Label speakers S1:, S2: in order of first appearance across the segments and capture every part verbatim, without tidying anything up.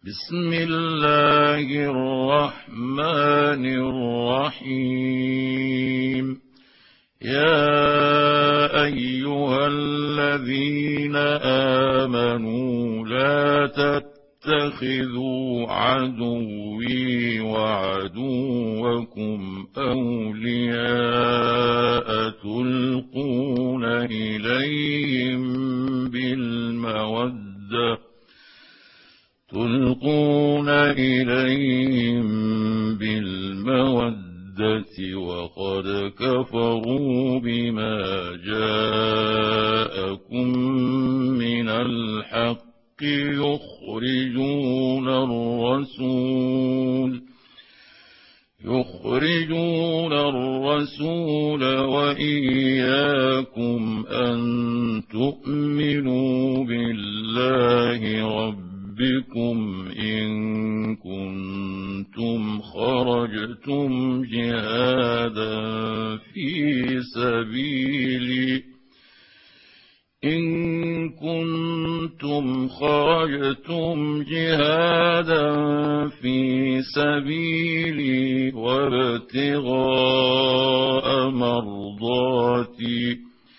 S1: بسم الله الرحمن الرحيم. يا أيها الذين آمنوا لا تتخذوا عدوي وعدوكم أولياء تلقون إليهم بالمودة تلقون إليهم بالمودة وقد كفروا بما جاءكم من الحق يخرجون الرسول يخرجون الرسول وإياكم أن تؤمنوا بالله ربكم بكم إن كنتم خرجتم جهادا في سبيلي إن كنتم خرجتم جهادا في سبيلي وابتغاء مرضاتي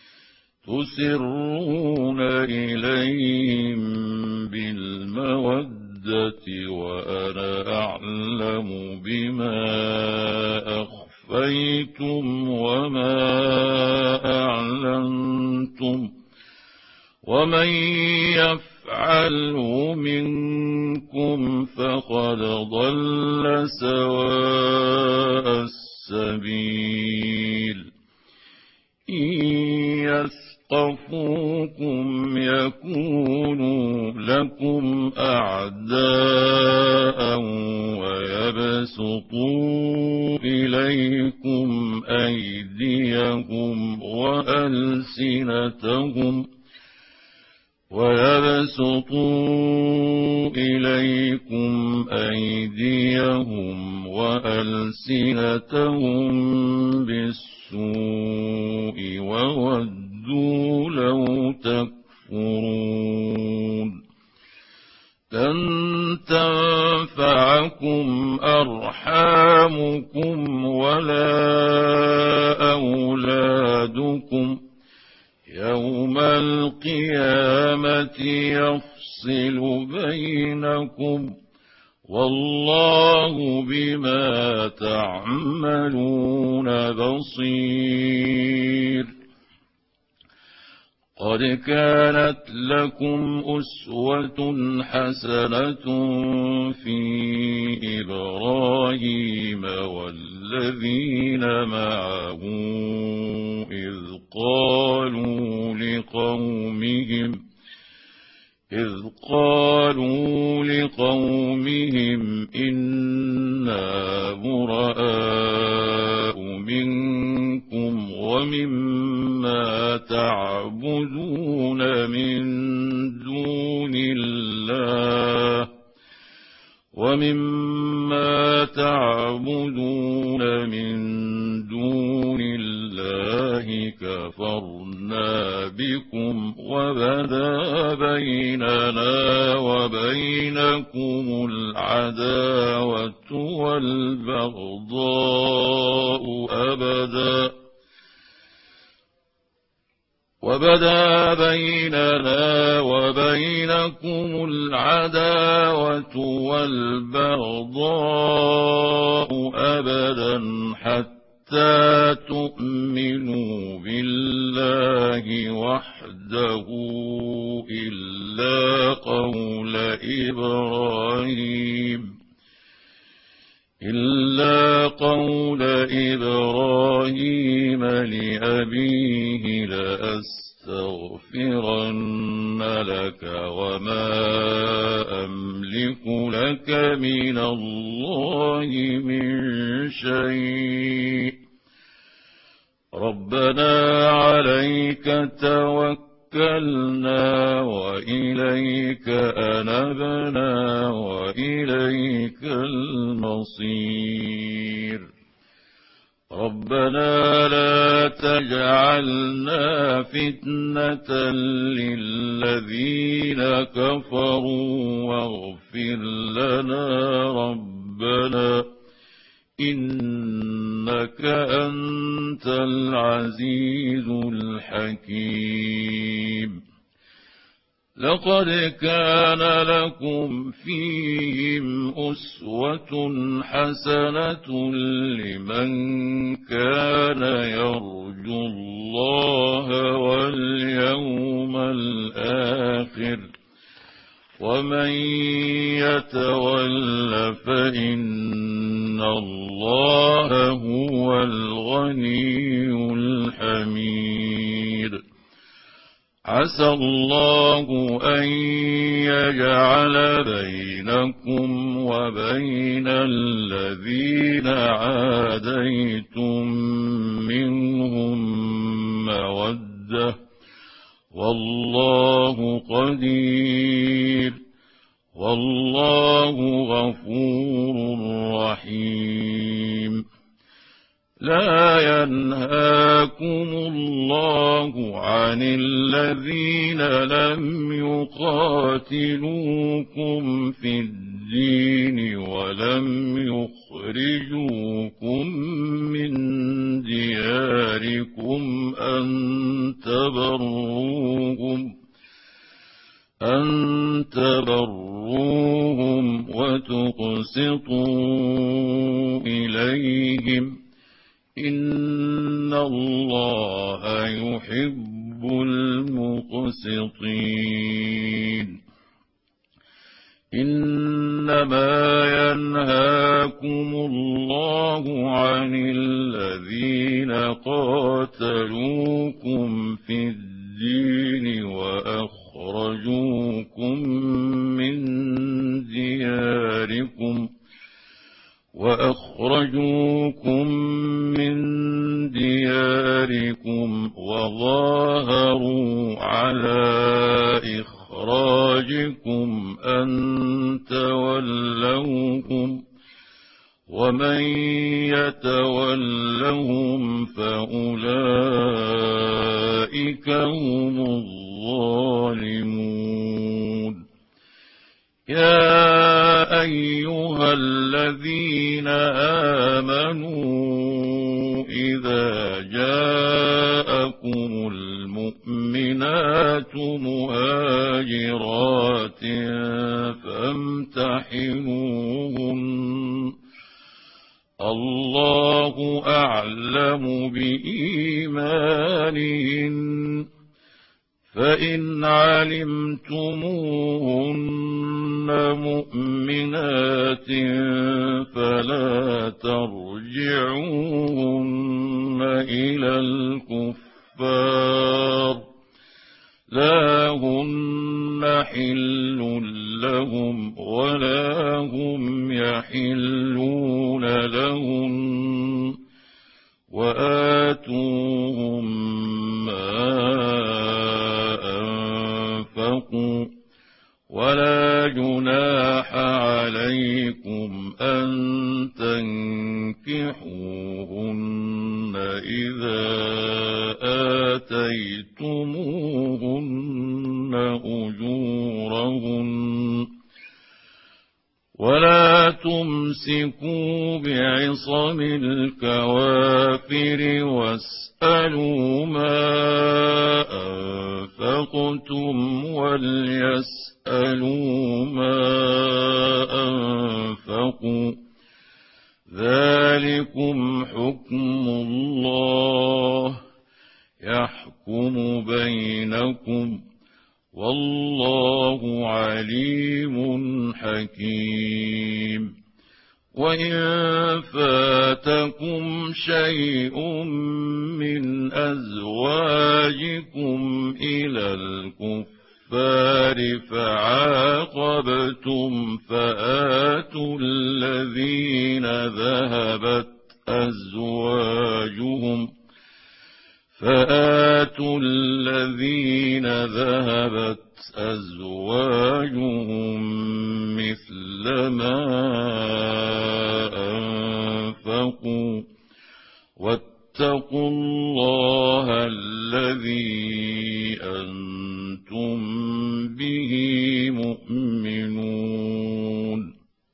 S1: تسرون إليهم بالمودة وأنا أعلم بما أخفيتم وما أعلنتم ومن يفعله منكم فقد ضل سواء السبيل. إن يثقفوكم يكونوا لكم أعداء ويبسطوا إليكم أيديهم وألسنتهم ويبسطوا إليكم أيديهم وألسنتهم بالسوء وودوا لو تكفرون. لن تنفعكم أرحامكم ولا أولادكم يوم القيامة يفصل بينكم والله بما تعملون بصير. قد كانت لكم أسوة حسنة في إبراهيم والذين معه إذ قالوا لقومهم إذ قالوا لقومهم إنا براء منكم ومما تعبدون من دون الله ومما تعبدون من دون الله كفرنا بكم وبدا بيننا وبينكم العداوة والبغضاء أبدا وبدا بيننا وبينكم العداوة والبغضاء أبدا حتى تؤمنوا بالله وحده إلا قول إبراهيم إلا قول إبراهيم لأبيه لأستغفرن لك وما أملك لك من الله من شيء ربنا عليك توكلنا وإليك أنبنا وإليك المصير. ربنا لا تجعلنا فتنة للذين كفروا واغفر لنا ربنا إنك أنت العزيز الحكيم لقد كان لكم فيهم أسوة حسنة لمن كان يرجو الله واليوم الآخر ومن يتول فإن الله هو الغني الحميد عسى الله أن يجعل بينكم وبين الذين عاديتم منهم مودة والله قدير والله غفور رحيم لا ينهاكم الله عن الذين لم يقاتلوكم في الدين ولم يخرجوكم من دياركم أن تبروهم أن تبروهم وتقسطوا إليهم إن الله يحب المقسطين إنما ينهاكم الله عن الذين قاتلوكم في الدين وأخرجوكم من دياركم وأخرجوكم من دياركم وظاهروا على إخراجكم أن تولوهم ومن يتولهم فأولئك هم الظالمون يا أيها الذين آمنوا إذا جاءكم المؤمنات مهاجرات فامتحنوهن الله أعلم بإيمانهن فإن علمتموهن مؤمنات فلا ترجعوهن إلى الكفار لا هن حل لهم ولا هم يحلون لهن وآتوهم ما أنفقوا ولا جناح عليكم أن تنكحوهن إذا آتيتموهن أجورهن ولا تمسكوا بعصم الكوافر واسألوا ما أنفقتم وليسألوا ما أنفقوا ذلكم حكم الله يحكم بينكم والله عليم حكيم وإن فاتكم شيء من أزواجكم إلى الكفار فعاقبتم فآتوا الذين ذهبت أزواجهم فآتوا الذين ذهبت أزواجهم مثل ما أنفقوا واتقوا الله الذي أنتم به مؤمنون.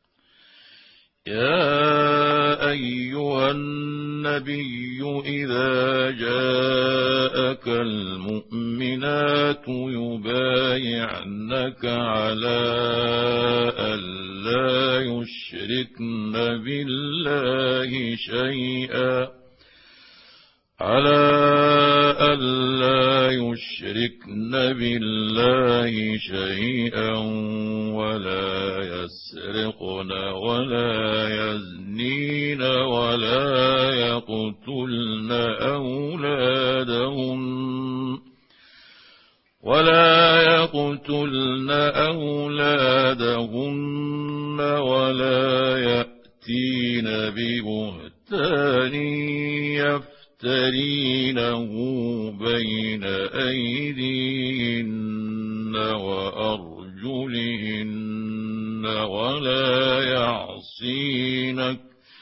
S1: يا أيها النبي إذا جاءك المؤمنات يبايعنك على ألا يشركن بالله شيئا على ألا يشركن بالله شيئا ولا يسرقن ولا يزنين ولا يقتلن أولادهن ولا يقتلن أولادهن ولا يأتين ببهتان يفترينه بين أيديهن وأرجلهن ولا يعصينك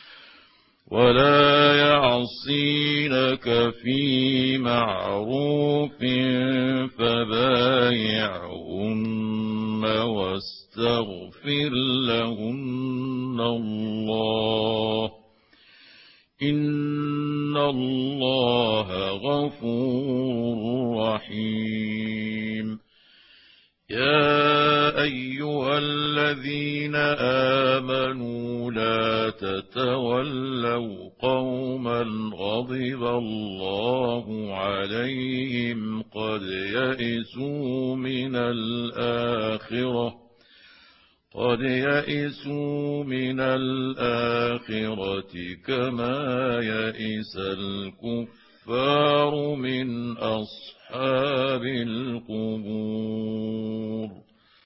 S1: ولا يعصينك في معروف فبايعهن واستغفر لهن الله إن الله غفور رحيم. يا أيها الذين آمنوا لا تتولوا قوما غضب الله عليهم قد يئسوا من الآخرة قد يئسوا من الآخرة كما يئس الكفار من أصحاب القبور.